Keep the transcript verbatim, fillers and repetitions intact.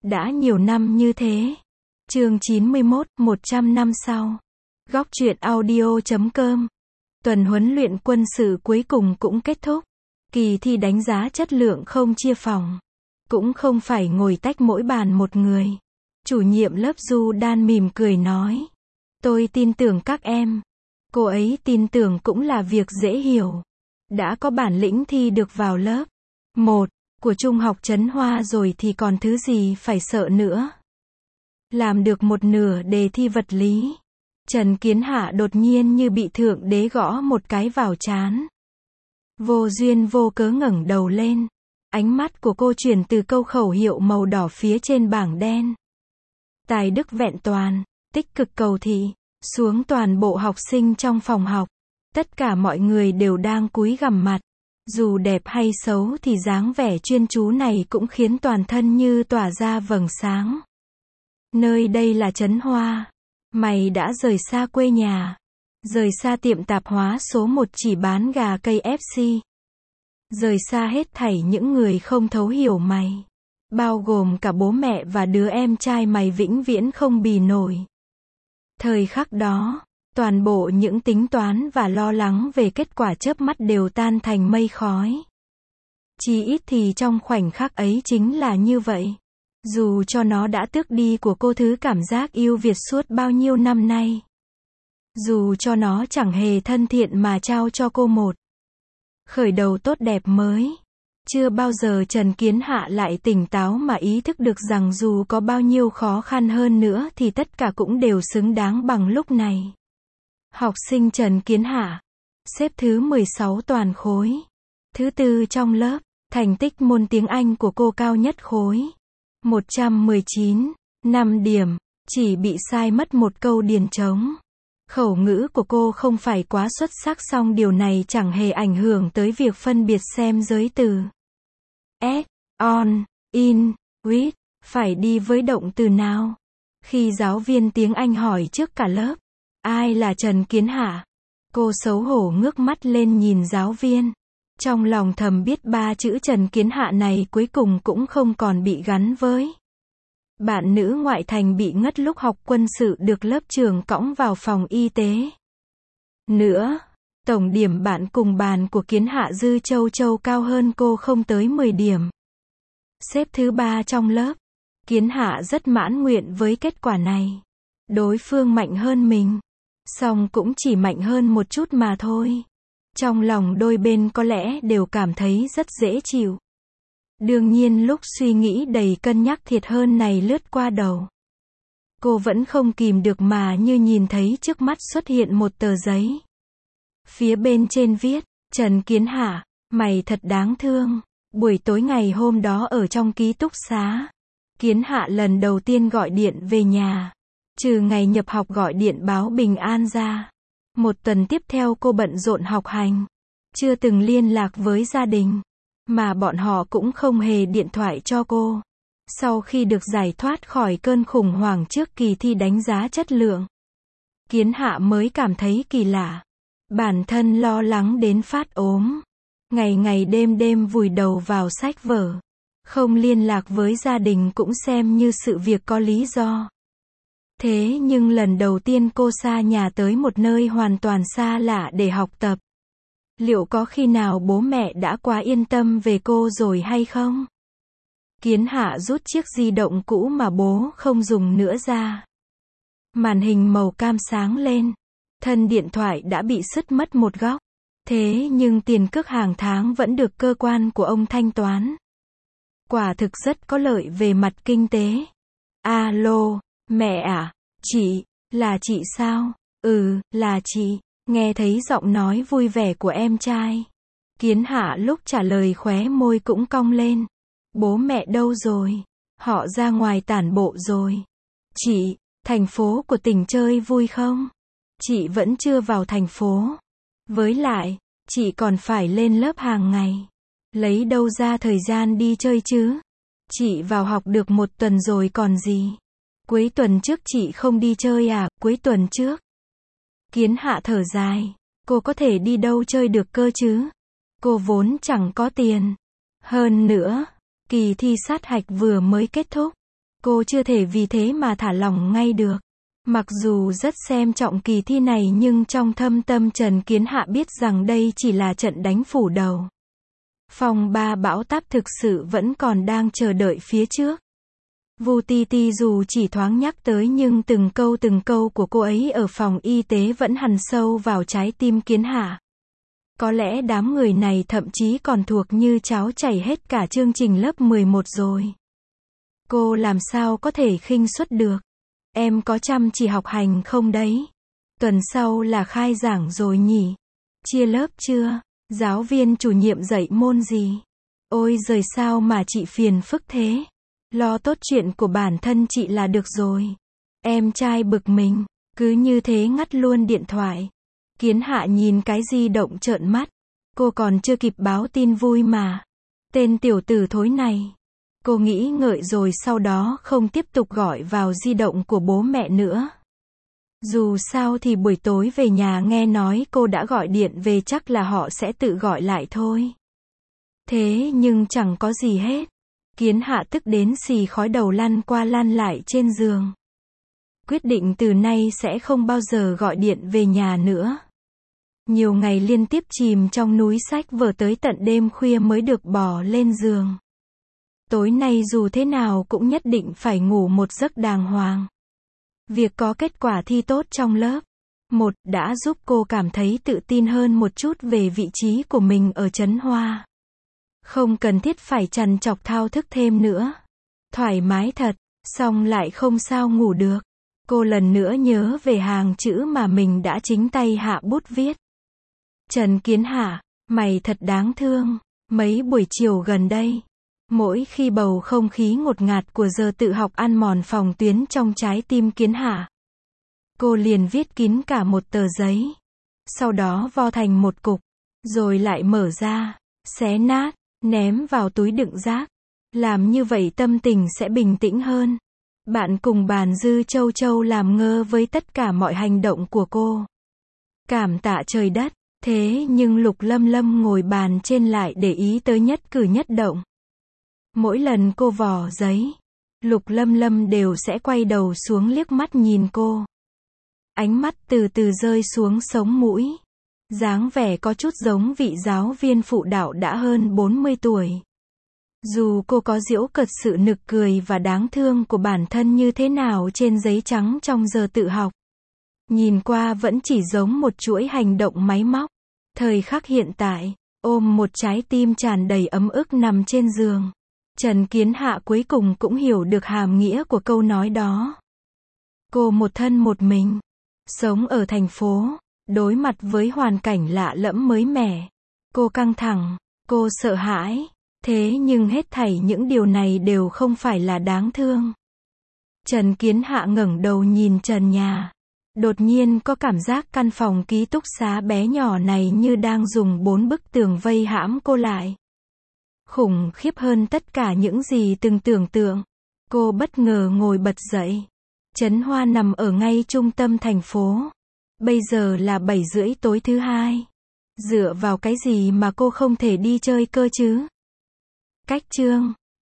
Đã nhiều năm như thế. Chương chín mươi mốt, một trăm năm sau. Góc truyện audio chấm com. Tuần huấn luyện quân sự cuối cùng cũng kết thúc. Kỳ thi đánh giá chất lượng không chia phòng. Cũng không phải ngồi tách mỗi bàn một người. Chủ nhiệm lớp Du Đan mỉm cười nói. Tôi tin tưởng các em. Cô ấy tin tưởng cũng là việc dễ hiểu. Đã có bản lĩnh thi được vào lớp một của Trung học Trấn Hoa rồi thì còn thứ gì phải sợ nữa. Làm được một nửa đề thi vật lý. Trần Kiến Hạ đột nhiên như bị thượng đế gõ một cái vào trán. Vô duyên vô cớ ngẩng đầu lên. Ánh mắt của cô chuyển từ câu khẩu hiệu màu đỏ phía trên bảng đen. Tài đức vẹn toàn, tích cực cầu thị, xuống toàn bộ học sinh trong phòng học. Tất cả mọi người đều đang cúi gằm mặt. Dù đẹp hay xấu thì dáng vẻ chuyên chú này cũng khiến toàn thân như tỏa ra vầng sáng. Nơi đây là Trấn Hoa. Mày đã rời xa quê nhà. Rời xa tiệm tạp hóa số một chỉ bán gà cây ép xê. Rời xa hết thảy những người không thấu hiểu mày. Bao gồm cả bố mẹ và đứa em trai mày vĩnh viễn không bì nổi. Thời khắc đó, toàn bộ những tính toán và lo lắng về kết quả chớp mắt đều tan thành mây khói. Chỉ ít thì trong khoảnh khắc ấy chính là như vậy. Dù cho nó đã tước đi của cô thứ cảm giác yêu Việt suốt bao nhiêu năm nay. Dù cho nó chẳng hề thân thiện mà trao cho cô một khởi đầu tốt đẹp mới. Chưa bao giờ Trần Kiến Hạ lại tỉnh táo mà ý thức được rằng dù có bao nhiêu khó khăn hơn nữa thì tất cả cũng đều xứng đáng bằng lúc này. Học sinh Trần Kiến Hạ, xếp thứ mười sáu toàn khối. Thứ tư trong lớp, thành tích môn tiếng Anh của cô cao nhất khối. một trăm mười chín, năm điểm, chỉ bị sai mất một câu điền trống. Khẩu ngữ của cô không phải quá xuất sắc song điều này chẳng hề ảnh hưởng tới việc phân biệt xem giới từ. S, on, in, with, phải đi với động từ nào? Khi giáo viên tiếng Anh hỏi trước cả lớp, ai là Trần Kiến Hạ? Cô xấu hổ ngước mắt lên nhìn giáo viên. Trong lòng thầm biết ba chữ Trần Kiến Hạ này cuối cùng cũng không còn bị gắn với bạn nữ ngoại thành bị ngất lúc học quân sự được lớp trưởng cõng vào phòng y tế. Nữa, tổng điểm bạn cùng bàn của Kiến Hạ Dư Châu Châu cao hơn cô không tới mười điểm. Xếp thứ ba trong lớp. Kiến Hạ rất mãn nguyện với kết quả này. Đối phương mạnh hơn mình. Song cũng chỉ mạnh hơn một chút mà thôi. Trong lòng đôi bên có lẽ đều cảm thấy rất dễ chịu. Đương nhiên lúc suy nghĩ đầy cân nhắc thiệt hơn này lướt qua đầu. Cô vẫn không kìm được mà như nhìn thấy trước mắt xuất hiện một tờ giấy. Phía bên trên viết, Trần Kiến Hạ, mày thật đáng thương. Buổi tối ngày hôm đó ở trong ký túc xá, Kiến Hạ lần đầu tiên gọi điện về nhà. Trừ ngày nhập học gọi điện báo bình an ra. Một tuần tiếp theo cô bận rộn học hành. Chưa từng liên lạc với gia đình. Mà bọn họ cũng không hề điện thoại cho cô. Sau khi được giải thoát khỏi cơn khủng hoảng trước kỳ thi đánh giá chất lượng, Kiến Hạ mới cảm thấy kỳ lạ. Bản thân lo lắng đến phát ốm. Ngày ngày đêm đêm vùi đầu vào sách vở. Không liên lạc với gia đình cũng xem như sự việc có lý do. Thế nhưng lần đầu tiên cô xa nhà tới một nơi hoàn toàn xa lạ để học tập. Liệu có khi nào bố mẹ đã quá yên tâm về cô rồi hay không? Kiến Hạ rút chiếc di động cũ mà bố không dùng nữa ra. Màn hình màu cam sáng lên. Thân điện thoại đã bị sứt mất một góc. Thế nhưng tiền cước hàng tháng vẫn được cơ quan của ông thanh toán. Quả thực rất có lợi về mặt kinh tế. Alo, mẹ à? Chị, là chị sao? Ừ, là chị. Nghe thấy giọng nói vui vẻ của em trai. Kiến Hạ lúc trả lời khóe môi cũng cong lên. Bố mẹ đâu rồi? Họ ra ngoài tản bộ rồi. Chị, thành phố của tỉnh chơi vui không? Chị vẫn chưa vào thành phố. Với lại, chị còn phải lên lớp hàng ngày. Lấy đâu ra thời gian đi chơi chứ? Chị vào học được một tuần rồi còn gì? Cuối tuần trước chị không đi chơi à? Cuối tuần trước. Kiến Hạ thở dài. Cô có thể đi đâu chơi được cơ chứ? Cô vốn chẳng có tiền. Hơn nữa, kỳ thi sát hạch vừa mới kết thúc. Cô chưa thể vì thế mà thả lỏng ngay được. Mặc dù rất xem trọng kỳ thi này nhưng trong thâm tâm Trần Kiến Hạ biết rằng đây chỉ là trận đánh phủ đầu. Phong ba bão táp thực sự vẫn còn đang chờ đợi phía trước. Vu Ti Ti dù chỉ thoáng nhắc tới nhưng từng câu từng câu của cô ấy ở phòng y tế vẫn hằn sâu vào trái tim Kiến Hạ. Có lẽ đám người này thậm chí còn thuộc như cháo chảy hết cả chương trình lớp mười một rồi. Cô làm sao có thể khinh suất được? Em có chăm chỉ học hành không đấy? Tuần sau là khai giảng rồi nhỉ? Chia lớp chưa? Giáo viên chủ nhiệm dạy môn gì? Ôi giời sao mà chị phiền phức thế? Lo tốt chuyện của bản thân chị là được rồi. Em trai bực mình, cứ như thế ngắt luôn điện thoại. Kiến Hạ nhìn cái di động trợn mắt. Cô còn chưa kịp báo tin vui mà. Tên tiểu tử thối này. Cô nghĩ ngợi rồi sau đó không tiếp tục gọi vào di động của bố mẹ nữa. Dù sao thì buổi tối về nhà nghe nói cô đã gọi điện về chắc là họ sẽ tự gọi lại thôi. Thế nhưng chẳng có gì hết. Kiến Hạ tức đến xì khói đầu lăn qua lăn lại trên giường. Quyết định từ nay sẽ không bao giờ gọi điện về nhà nữa. Nhiều ngày liên tiếp chìm trong núi sách vở tới tận đêm khuya mới được bỏ lên giường. Tối nay dù thế nào cũng nhất định phải ngủ một giấc đàng hoàng. Việc có kết quả thi tốt trong lớp một đã giúp cô cảm thấy tự tin hơn một chút về vị trí của mình ở Trấn Hoa. Không cần thiết phải trằn trọc thao thức thêm nữa. Thoải mái thật, xong lại không sao ngủ được. Cô lần nữa nhớ về hàng chữ mà mình đã chính tay hạ bút viết. Trần Kiến Hạ, mày thật đáng thương. Mấy buổi chiều gần đây, mỗi khi bầu không khí ngột ngạt của giờ tự học ăn mòn phòng tuyến trong trái tim Kiến Hạ, cô liền viết kín cả một tờ giấy. Sau đó vo thành một cục, rồi lại mở ra, xé nát, ném vào túi đựng rác. Làm như vậy tâm tình sẽ bình tĩnh hơn. Bạn cùng bàn Dư Châu Châu làm ngơ với tất cả mọi hành động của cô. Cảm tạ trời đất. Thế nhưng Lục Lâm Lâm ngồi bàn trên lại để ý tới nhất cử nhất động. Mỗi lần cô vò giấy, Lục Lâm Lâm đều sẽ quay đầu xuống liếc mắt nhìn cô. Ánh mắt từ từ rơi xuống sống mũi. Dáng vẻ có chút giống vị giáo viên phụ đạo đã hơn bốn mươi tuổi. Dù cô có giễu cợt sự nực cười và đáng thương của bản thân như thế nào trên giấy trắng trong giờ tự học, nhìn qua vẫn chỉ giống một chuỗi hành động máy móc. Thời khắc hiện tại, ôm một trái tim tràn đầy ấm ức nằm trên giường. Trần Kiến Hạ cuối cùng cũng hiểu được hàm nghĩa của câu nói đó. Cô một thân một mình, sống ở thành phố, đối mặt với hoàn cảnh lạ lẫm mới mẻ. Cô căng thẳng, cô sợ hãi, thế nhưng hết thảy những điều này đều không phải là đáng thương. Trần Kiến Hạ ngẩng đầu nhìn trần nhà. Đột nhiên có cảm giác căn phòng ký túc xá bé nhỏ này như đang dùng bốn bức tường vây hãm cô lại. Khủng khiếp hơn tất cả những gì từng tưởng tượng. Cô bất ngờ ngồi bật dậy. Trấn Hoa nằm ở ngay trung tâm thành phố. Bây giờ là bảy rưỡi tối thứ hai. Dựa vào cái gì mà cô không thể đi chơi cơ chứ? Cách chương